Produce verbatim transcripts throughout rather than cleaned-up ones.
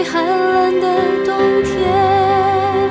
最寒冷的冬天，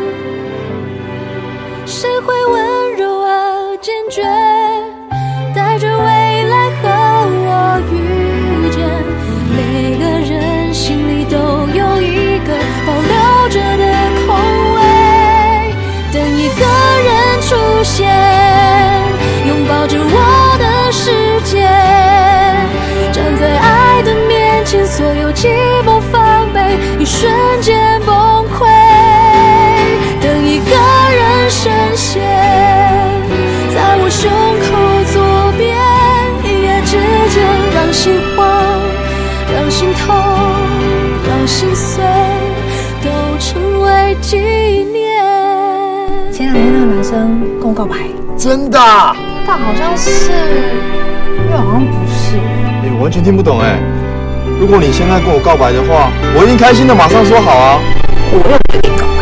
谁会温柔而坚决，带着未来和我遇见。每个人心里都有一个保留着的空位，等一个人出现，拥抱着我的世界。站在爱的面前，所有寂寞防备一瞬间崩溃。等一个人深陷在我胸口左边，一夜之间让心慌，让心痛，让心碎，都成为纪念。 前两天那个男生跟我告白， 真的？ 但好像是，又好像不是。 哎、欸，我完全听不懂哎。如果你现在跟我告白的话，我一定开心的马上说好啊。 我又没跟你告白。